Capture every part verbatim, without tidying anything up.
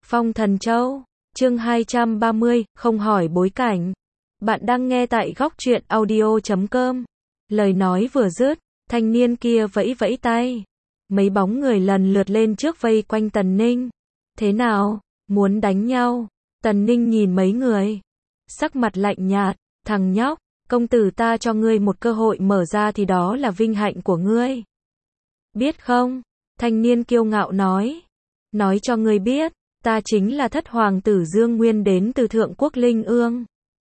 Phong Thần Châu, chương hai trăm ba mươi, không hỏi bối cảnh. Bạn đang nghe tại góc truyện audio chấm com. Lời nói vừa dứt, thanh niên kia vẫy vẫy tay. Mấy bóng người lần lượt lên trước vây quanh Tần Ninh. Thế nào, muốn đánh nhau? Tần Ninh nhìn mấy người, sắc mặt lạnh nhạt, thằng nhóc, công tử ta cho ngươi một cơ hội mở ra thì đó là vinh hạnh của ngươi. Biết không? Thanh niên kiêu ngạo nói. Nói cho ngươi biết, ta chính là thất hoàng tử Dương Nguyên đến từ Thượng Quốc Linh Ương.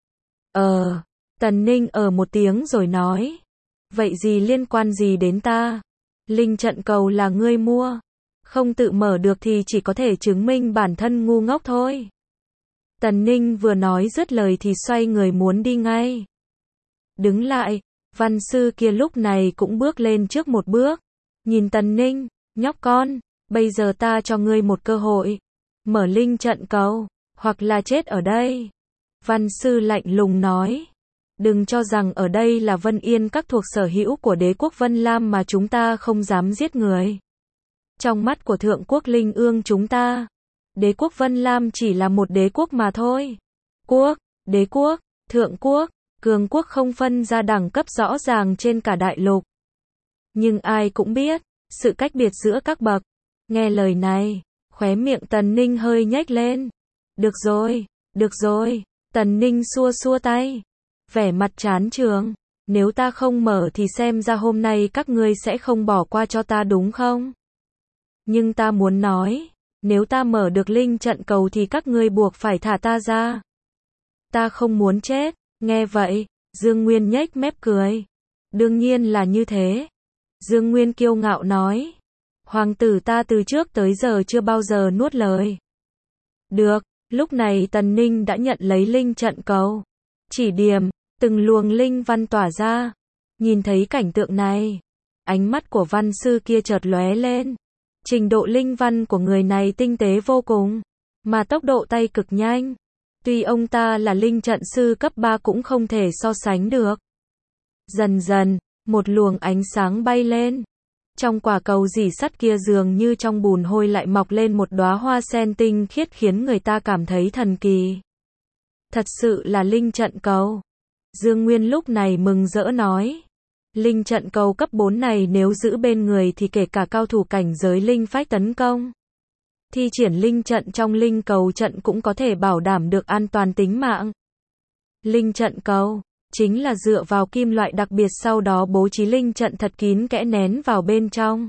Ờ, Tần Ninh ở một tiếng rồi nói. Vậy gì liên quan gì đến ta? Linh trận cầu là ngươi mua. Không tự mở được thì chỉ có thể chứng minh bản thân ngu ngốc thôi. Tần Ninh vừa nói dứt lời thì xoay người muốn đi ngay. Đứng lại, văn sư kia lúc này cũng bước lên trước một bước. Nhìn Tần Ninh, nhóc con, bây giờ ta cho ngươi một cơ hội. Mở linh trận cầu, hoặc là chết ở đây. Văn sư lạnh lùng nói. Đừng cho rằng ở đây là Vân Yên các thuộc sở hữu của đế quốc Vân Lam mà chúng ta không dám giết người. Trong mắt của Thượng Quốc Linh Ương chúng ta, đế quốc Vân Lam chỉ là một đế quốc mà thôi. Quốc, đế quốc, thượng quốc, cường quốc không phân ra đẳng cấp rõ ràng trên cả đại lục. Nhưng ai cũng biết, sự cách biệt giữa các bậc. Nghe lời này, khóe miệng Tần Ninh hơi nhếch lên. Được rồi, được rồi, Tần Ninh xua xua tay. Vẻ mặt chán chường, nếu ta không mở thì xem ra hôm nay các ngươi sẽ không bỏ qua cho ta đúng không? Nhưng ta muốn nói, nếu ta mở được linh trận cầu thì các ngươi buộc phải thả ta ra. Ta không muốn chết. Nghe vậy, Dương Nguyên nhếch mép cười. Đương nhiên là như thế. Dương Nguyên kiêu ngạo nói. Hoàng tử ta từ trước tới giờ chưa bao giờ nuốt lời. Được, lúc này Tần Ninh đã nhận lấy linh trận cầu. Chỉ điểm, từng luồng linh văn tỏa ra. Nhìn thấy cảnh tượng này, ánh mắt của văn sư kia chợt lóe lên. Trình độ linh văn của người này tinh tế vô cùng, mà tốc độ tay cực nhanh. Tuy ông ta là linh trận sư cấp ba cũng không thể so sánh được. Dần dần, một luồng ánh sáng bay lên. Trong quả cầu rỉ sắt kia dường như trong bùn hôi lại mọc lên một đóa hoa sen tinh khiết khiến người ta cảm thấy thần kỳ. Thật sự là linh trận cầu. Dương Nguyên lúc này mừng rỡ nói. Linh trận cầu cấp bốn này nếu giữ bên người thì kể cả cao thủ cảnh giới linh phách tấn công. Thi triển linh trận trong linh cầu trận cũng có thể bảo đảm được an toàn tính mạng. Linh trận cầu chính là dựa vào kim loại đặc biệt sau đó bố trí linh trận thật kín kẽ nén vào bên trong.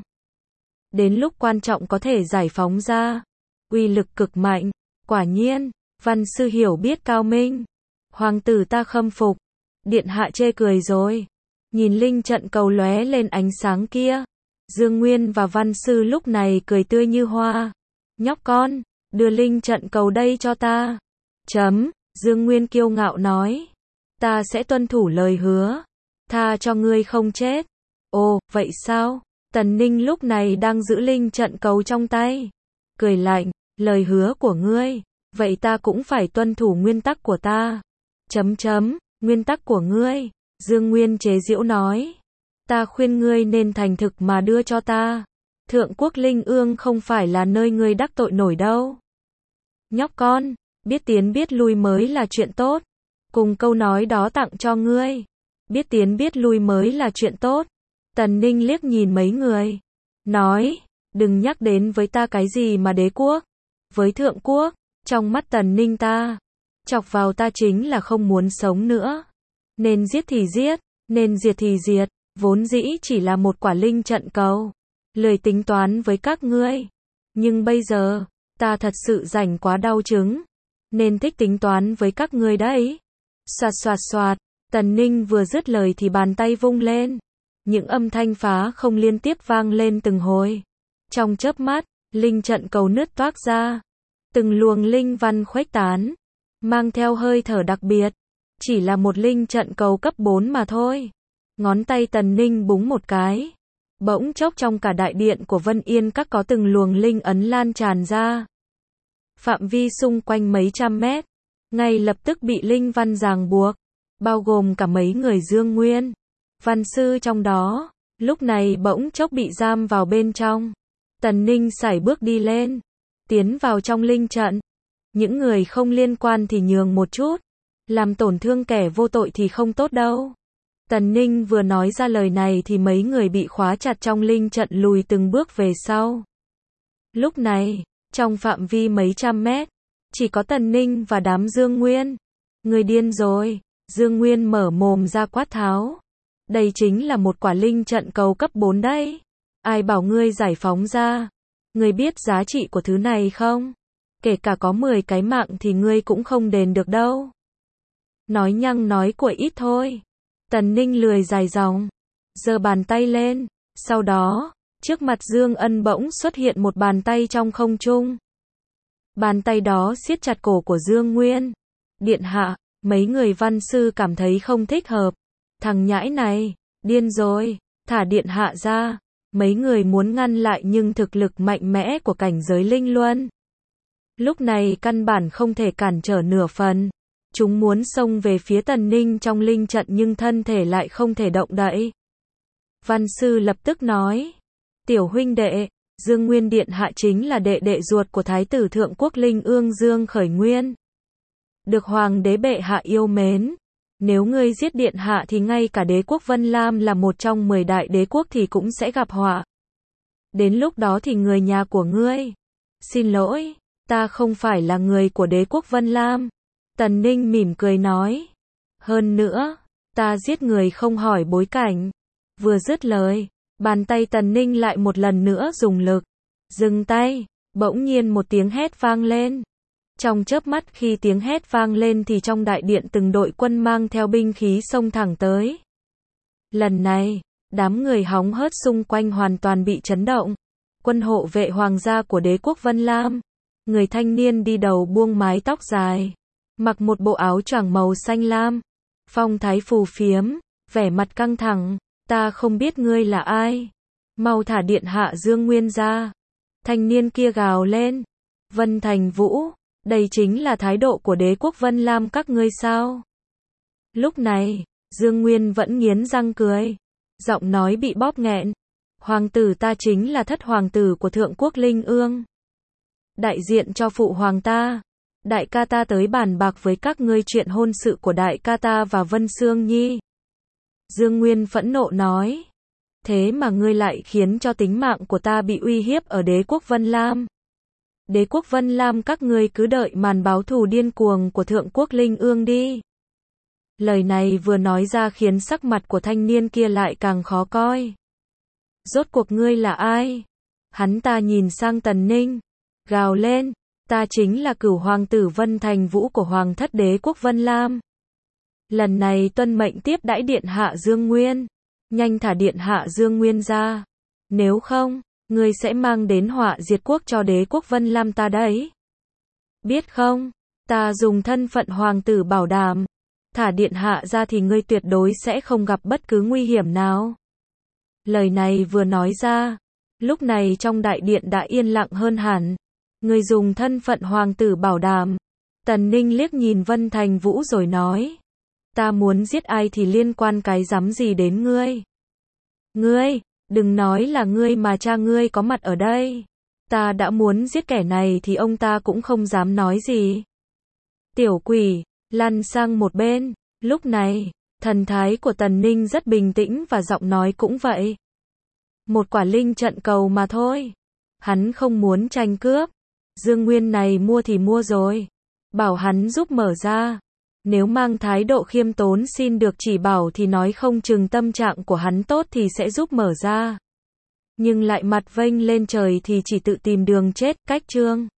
Đến lúc quan trọng có thể giải phóng ra. Uy lực cực mạnh. Quả nhiên, văn sư hiểu biết cao minh. Hoàng tử ta khâm phục. Điện hạ chê cười rồi. Nhìn linh trận cầu lóe lên ánh sáng kia. Dương Nguyên và văn sư lúc này cười tươi như hoa. Nhóc con, đưa linh trận cầu đây cho ta. Chấm, Dương Nguyên kiêu ngạo nói. Ta sẽ tuân thủ lời hứa. Tha cho ngươi không chết. Ồ, vậy sao? Tần Ninh lúc này đang giữ linh trận cầu trong tay. Cười lạnh, lời hứa của ngươi. Vậy ta cũng phải tuân thủ nguyên tắc của ta. Chấm chấm, nguyên tắc của ngươi. Dương Nguyên chế giễu nói. Ta khuyên ngươi nên thành thực mà đưa cho ta. Thượng Quốc Linh Ương không phải là nơi ngươi đắc tội nổi đâu. Nhóc con, biết tiến biết lui mới là chuyện tốt. Cùng câu nói đó tặng cho ngươi. Biết tiến biết lui mới là chuyện tốt. Tần Ninh liếc nhìn mấy người. Nói, đừng nhắc đến với ta cái gì mà đế quốc. Với thượng quốc, trong mắt Tần Ninh ta, chọc vào ta chính là không muốn sống nữa. Nên giết thì giết, nên diệt thì diệt. Vốn dĩ chỉ là một quả linh trận cầu. Lười tính toán với các ngươi. Nhưng bây giờ, ta thật sự rảnh quá đau chứng. Nên thích tính toán với các ngươi đấy. Xoạt xoạt xoạt, Tần Ninh vừa dứt lời thì bàn tay vung lên. Những âm thanh phá không liên tiếp vang lên từng hồi. Trong chớp mắt, linh trận cầu nứt toác ra. Từng luồng linh văn khuếch tán. Mang theo hơi thở đặc biệt. Chỉ là một linh trận cầu cấp bốn mà thôi. Ngón tay Tần Ninh búng một cái. Bỗng chốc trong cả đại điện của Vân Yên các có từng luồng linh ấn lan tràn ra. Phạm vi xung quanh mấy trăm mét. Ngay lập tức bị linh văn ràng buộc. Bao gồm cả mấy người Dương Nguyên. Văn sư trong đó. Lúc này bỗng chốc bị giam vào bên trong. Tần Ninh sải bước đi lên. Tiến vào trong linh trận. những người không liên quan thì nhường một chút, làm tổn thương kẻ vô tội thì không tốt đâu. Tần Ninh vừa nói ra lời này thì mấy người bị khóa chặt trong linh trận lùi từng bước về sau. Lúc này, trong phạm vi mấy trăm mét, chỉ có Tần Ninh và đám Dương Nguyên. Người điên rồi, Dương Nguyên mở mồm ra quát tháo. Đây chính là một quả linh trận cầu cấp bốn đấy. Ai bảo ngươi giải phóng ra? Ngươi biết giá trị của thứ này không? Kể cả có mười cái mạng thì ngươi cũng không đền được đâu. Nói nhăng nói cuội ít thôi. Tần Ninh lười dài dòng, giơ bàn tay lên, sau đó, trước mặt Dương Ân bỗng xuất hiện một bàn tay trong không trung. Bàn tay đó siết chặt cổ của Dương Nguyên. Điện hạ, mấy người văn sư cảm thấy không thích hợp. Thằng nhãi này, điên rồi, thả điện hạ ra. Mấy người muốn ngăn lại nhưng thực lực mạnh mẽ của cảnh giới linh luân. Lúc này căn bản không thể cản trở nửa phần. Chúng muốn xông về phía Tần Ninh trong linh trận nhưng thân thể lại không thể động đậy. Văn sư lập tức nói, tiểu huynh đệ, Dương Nguyên điện hạ chính là đệ đệ ruột của Thái tử Thượng Quốc Linh Ương Dương Khởi Nguyên. Được Hoàng đế bệ hạ yêu mến. Nếu ngươi giết điện hạ thì ngay cả đế quốc Vân Lam là một trong mười đại đế quốc thì cũng sẽ gặp họa. Đến lúc đó thì người nhà của ngươi. Xin lỗi, ta không phải là người của đế quốc Vân Lam. Tần Ninh mỉm cười nói. Hơn nữa, ta giết người không hỏi bối cảnh. Vừa dứt lời, bàn tay Tần Ninh lại một lần nữa dùng lực. Dừng tay, bỗng nhiên một tiếng hét vang lên. Trong chớp mắt khi tiếng hét vang lên thì trong đại điện từng đội quân mang theo binh khí xông thẳng tới. Lần này, đám người hóng hớt xung quanh hoàn toàn bị chấn động. Quân hộ vệ hoàng gia của đế quốc Vân Lam. Người thanh niên đi đầu buông mái tóc dài. Mặc một bộ áo choàng màu xanh lam. Phong thái phù phiếm, vẻ mặt căng thẳng. Ta không biết ngươi là ai. Mau thả điện hạ Dương Nguyên ra. Thanh niên kia gào lên. Vân Thành Vũ, đây chính là thái độ của đế quốc Vân Lam các ngươi sao? Lúc này, Dương Nguyên vẫn nghiến răng cười. Giọng nói bị bóp nghẹn. Hoàng tử ta chính là thất hoàng tử của Thượng Quốc Linh Ương. Đại diện cho phụ hoàng ta. Đại ca ta tới bàn bạc với các ngươi chuyện hôn sự của đại ca ta và Vân Sương Nhi. Dương Nguyên phẫn nộ nói. Thế mà ngươi lại khiến cho tính mạng của ta bị uy hiếp ở đế quốc Vân Lam. Đế quốc Vân Lam các ngươi cứ đợi màn báo thù điên cuồng của Thượng Quốc Linh Ương đi. Lời này vừa nói ra khiến sắc mặt của thanh niên kia lại càng khó coi. Rốt cuộc ngươi là ai? Hắn ta nhìn sang Tần Ninh, gào lên, ta chính là cửu hoàng tử Vân Thành Vũ của Hoàng thất đế quốc Vân Lam. Lần này tuân mệnh tiếp đãi điện hạ Dương Nguyên. Nhanh thả điện hạ Dương Nguyên ra. Nếu không, ngươi sẽ mang đến họa diệt quốc cho đế quốc Vân Lam ta đấy. Biết không, ta dùng thân phận hoàng tử bảo đảm. Thả điện hạ ra thì ngươi tuyệt đối sẽ không gặp bất cứ nguy hiểm nào. Lời này vừa nói ra, lúc này trong đại điện đã yên lặng hơn hẳn. Ngươi dùng thân phận hoàng tử bảo đảm. Tần Ninh liếc nhìn Vân Thành Vũ rồi nói. Ta muốn giết ai thì liên quan cái rắm gì đến ngươi. Ngươi, đừng nói là ngươi mà cha ngươi có mặt ở đây. Ta đã muốn giết kẻ này thì ông ta cũng không dám nói gì. Tiểu quỷ, lăn sang một bên. Lúc này, thần thái của Tần Ninh rất bình tĩnh và giọng nói cũng vậy. Một quả linh trận cầu mà thôi. Hắn không muốn tranh cướp. Dương Nguyên này mua thì mua rồi. Bảo hắn giúp mở ra. Nếu mang thái độ khiêm tốn xin được chỉ bảo thì nói không chừng tâm trạng của hắn tốt thì sẽ giúp mở ra. Nhưng lại mặt vênh lên trời thì chỉ tự tìm đường chết, cách chương.